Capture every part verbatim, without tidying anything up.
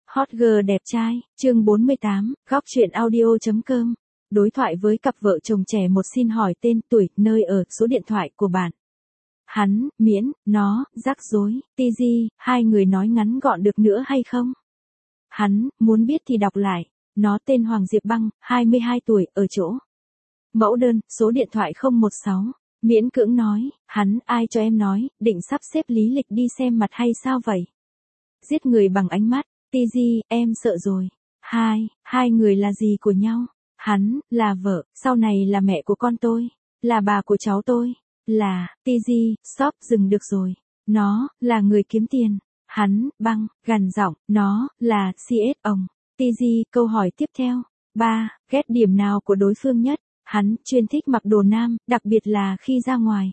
Hot girl đẹp trai, chương bốn mươi tám, góc truyện audio.com. Đối thoại với cặp vợ chồng trẻ một xin hỏi tên, tuổi, nơi ở, số điện thoại của bạn. Hắn, miễn, nó, rắc rối, tê giê, hai người nói ngắn gọn được nữa hay không? Hắn, muốn biết thì đọc lại. Nó tên Hoàng Diệp Băng, hai mươi hai tuổi, ở chỗ. Mẫu đơn, số điện thoại không một sáu. Miễn cưỡng nói, hắn, ai cho em nói, định sắp xếp lý lịch đi xem mặt hay sao vậy? Giết người bằng ánh mắt, tê giê, em sợ rồi. Hai, hai người là gì của nhau? Hắn, là vợ, sau này là mẹ của con tôi, là bà của cháu tôi, là, tê giê, stop, dừng được rồi. Nó, là người kiếm tiền. Hắn, Băng, gằn giọng, nó, là, xê ét ông. tê giê, câu hỏi tiếp theo. Ba, ghét điểm nào của đối phương nhất? Hắn, chuyên thích mặc đồ nam, đặc biệt là khi ra ngoài.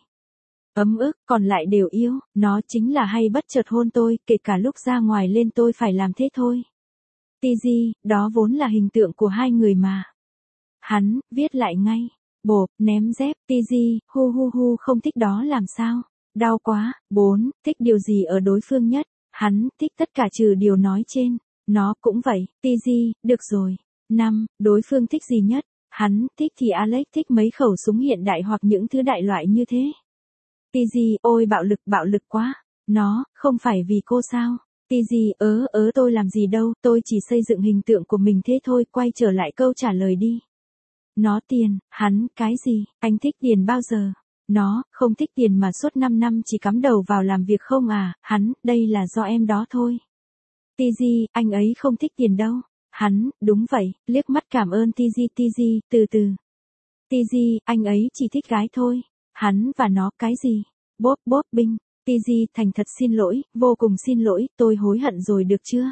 Ấm ức, còn lại đều yêu, nó chính là hay bất chợt hôn tôi, kể cả lúc ra ngoài lên tôi phải làm thế thôi. tê giê, đó vốn là hình tượng của hai người mà. Hắn, viết lại ngay. Bộp, ném dép, tê giê, hu hu hu, không thích đó làm sao? Đau quá. Bốn, thích điều gì ở đối phương nhất? Hắn, thích tất cả trừ điều nói trên. Nó cũng vậy, tê giê, được rồi. Năm, đối phương thích gì nhất? Hắn, thích thì Alex thích mấy khẩu súng hiện đại hoặc những thứ đại loại như thế. tê giê, ôi bạo lực, bạo lực quá. Nó, không phải vì cô sao? tê giê, ớ ớ tôi làm gì đâu, tôi chỉ xây dựng hình tượng của mình thế thôi, quay trở lại câu trả lời đi. Nó, tiền. Hắn, cái gì? Anh thích tiền bao giờ? Nó, không thích tiền mà suốt năm năm chỉ cắm đầu vào làm việc không à? Hắn, đây là do em đó thôi. tê giê, anh ấy không thích tiền đâu. Hắn, đúng vậy, liếc mắt cảm ơn tê giê, tê giê, từ từ. tê giê, anh ấy chỉ thích gái thôi. Hắn và nó, cái gì? Bốp bốp binh. tê giê, thành thật xin lỗi, vô cùng xin lỗi, tôi hối hận rồi được chưa?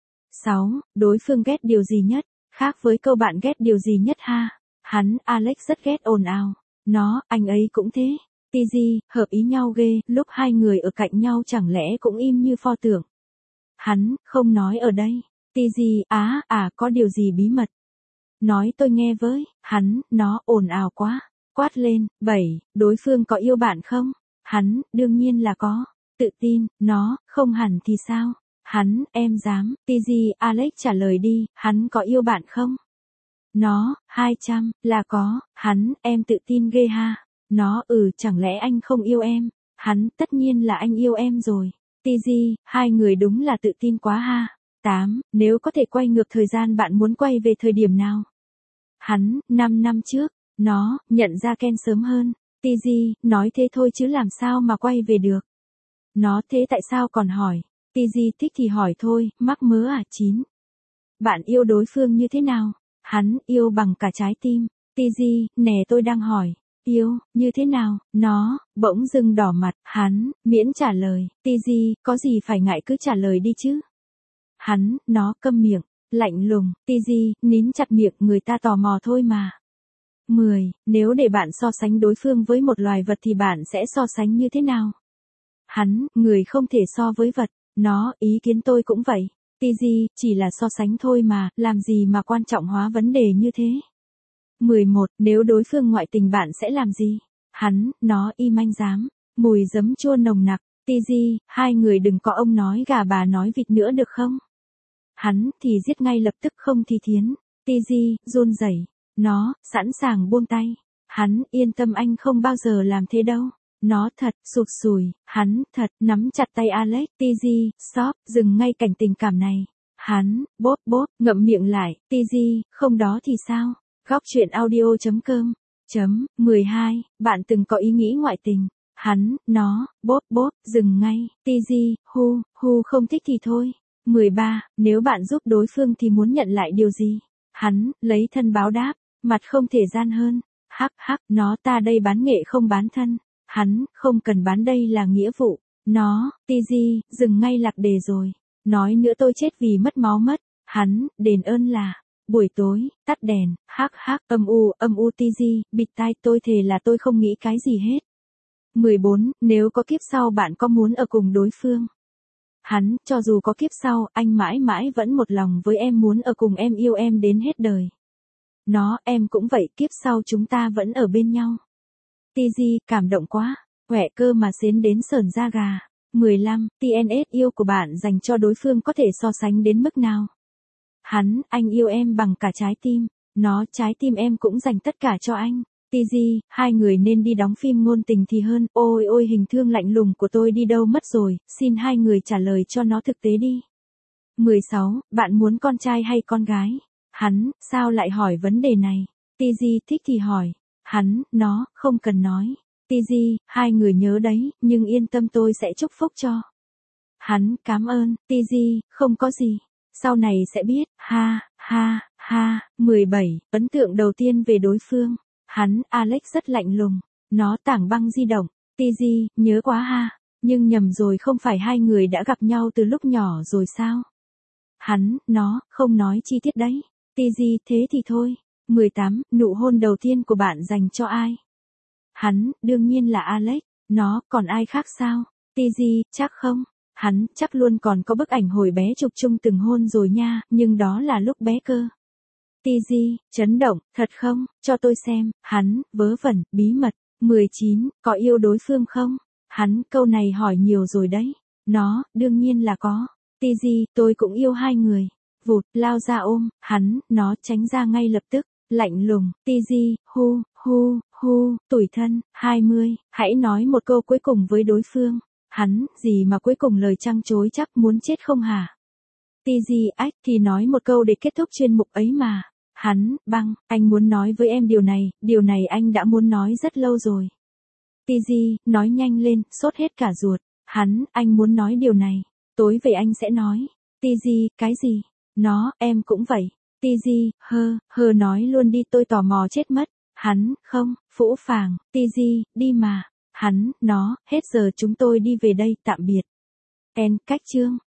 Sáu, đối phương ghét điều gì nhất? Khác với câu bạn ghét điều gì nhất ha? Hắn, Alex rất ghét ồn ào. Nó, anh ấy cũng thế. tê giê, hợp ý nhau ghê, lúc hai người ở cạnh nhau chẳng lẽ cũng im như pho tượng. Hắn, không nói ở đây. tê giê, á, à, có điều gì bí mật? Nói tôi nghe với. Hắn, nó, ồn ào quá. Quát lên. Bảy, đối phương có yêu bạn không? Hắn, đương nhiên là có. Tự tin. Nó, không hẳn thì sao? Hắn, em dám. tê giê, Alex trả lời đi, hắn có yêu bạn không? Nó, hai trăm, là có. Hắn, em tự tin ghê ha. Nó, ừ, chẳng lẽ anh không yêu em? Hắn, tất nhiên là anh yêu em rồi. tê giê, hai người đúng là tự tin quá ha. Tám, nếu có thể quay ngược thời gian bạn muốn quay về thời điểm nào? Hắn, năm năm trước. Nó, nhận ra Ken sớm hơn. tê giê, nói thế thôi chứ làm sao mà quay về được. Nó, thế tại sao còn hỏi? tê giê, thích thì hỏi thôi, mắc mớ à? Chín. Bạn yêu đối phương như thế nào? Hắn, yêu bằng cả trái tim. tê giê, nè tôi đang hỏi. Yêu, như thế nào? Nó, bỗng dưng đỏ mặt. Hắn, miễn trả lời. tê giê, có gì phải ngại cứ trả lời đi chứ. Hắn, nó, câm miệng. Lạnh lùng. tê giê, nín chặt miệng, người ta tò mò thôi mà. Mười, nếu để bạn so sánh đối phương với một loài vật thì bạn sẽ so sánh như thế nào? Hắn, người không thể so với vật. Nó, ý kiến tôi cũng vậy. tê giê, chỉ là so sánh thôi mà, làm gì mà quan trọng hóa vấn đề như thế. Mười một, nếu đối phương ngoại tình bạn sẽ làm gì? Hắn, nó, im anh dám. Mùi giấm chua nồng nặc. tê giê, hai người đừng có ông nói gà bà nói vịt nữa được không? Hắn, thì giết ngay lập tức không thì thiến. tê giê, run rẩy. Nó, sẵn sàng buông tay. Hắn, yên tâm anh không bao giờ làm thế đâu. Nó, thật, sụt sùi. Hắn, thật, nắm chặt tay Alex. tê giê, stop, dừng ngay cảnh tình cảm này. Hắn, bốp bốp, ngậm miệng lại. tê giê, không đó thì sao? Góc truyện audio.com. Chấm, mười hai, bạn từng có ý nghĩ ngoại tình. Hắn, nó, bốp bốp, dừng ngay. tê giê, hu, hu không thích thì thôi. mười ba, nếu bạn giúp đối phương thì muốn nhận lại điều gì? Hắn, lấy thân báo đáp. Mặt không thể gian hơn. Hắc hắc, nó, ta đây bán nghệ không bán thân. Hắn, không cần bán, đây là nghĩa vụ. Nó, tê giê, dừng ngay lạc đề rồi. Nói nữa tôi chết vì mất máu mất. Hắn, đền ơn là. Buổi tối, tắt đèn, hắc hắc, âm u, âm u tê giê, bịt tai, tôi thề là tôi không nghĩ cái gì hết. mười bốn, nếu có kiếp sau bạn có muốn ở cùng đối phương? Hắn, cho dù có kiếp sau, anh mãi mãi vẫn một lòng với em, muốn ở cùng em, yêu em đến hết đời. Nó, em cũng vậy, kiếp sau chúng ta vẫn ở bên nhau. tê giê, cảm động quá. Quẹ cơ mà xến đến sởn da gà. mười lăm. tê en ét yêu của bạn dành cho đối phương có thể so sánh đến mức nào? Hắn, anh yêu em bằng cả trái tim. Nó, trái tim em cũng dành tất cả cho anh. tê giê, hai người nên đi đóng phim ngôn tình thì hơn. Ôi ôi hình thương lạnh lùng của tôi đi đâu mất rồi, xin hai người trả lời cho nó thực tế đi. mười sáu. Bạn muốn con trai hay con gái? Hắn, sao lại hỏi vấn đề này? tê giê, thích thì hỏi. Hắn, nó, không cần nói. tê giê, hai người nhớ đấy, nhưng yên tâm tôi sẽ chúc phúc cho. Hắn, cảm ơn. tê giê, không có gì. Sau này sẽ biết, ha, ha, ha. mười bảy. Ấn tượng đầu tiên về đối phương. Hắn, Alex rất lạnh lùng. Nó, tảng băng di động. tê giê, nhớ quá ha. Nhưng nhầm rồi, không phải hai người đã gặp nhau từ lúc nhỏ rồi sao? Hắn, nó, không nói chi tiết đấy. tê giê, thế thì thôi. mười tám. Nụ hôn đầu tiên của bạn dành cho ai? Hắn, đương nhiên là Alex. Nó, còn ai khác sao? tê giê, chắc không? Hắn, chắc luôn, còn có bức ảnh hồi bé chụp chung từng hôn rồi nha, nhưng đó là lúc bé cơ. tê giê, chấn động, thật không? Cho tôi xem. Hắn, vớ vẩn, bí mật. mười chín. Có yêu đối phương không? Hắn, câu này hỏi nhiều rồi đấy. Nó, đương nhiên là có. tê giê, tôi cũng yêu hai người. Vụt, lao ra ôm. Hắn, nó, tránh ra ngay lập tức. Lạnh lùng. tê giê, hu, hu, hu, tủi thân. hai mươi. Hãy nói một câu cuối cùng với đối phương. Hắn, gì mà cuối cùng lời trăng chối chắc, muốn chết không hả? tê giê, ách, thì nói một câu để kết thúc chuyên mục ấy mà. Hắn, băng, anh muốn nói với em điều này, điều này anh đã muốn nói rất lâu rồi. tê giê, nói nhanh lên, sốt hết cả ruột. Hắn, anh muốn nói điều này, tối về anh sẽ nói. tê giê, cái gì? Nó, em cũng vậy. tê giê, hơ, hơ nói luôn đi, tôi tò mò chết mất. Hắn, không, phũ phàng. tê giê, đi mà. Hắn, nó, hết giờ chúng tôi đi về đây, tạm biệt. End cách chương.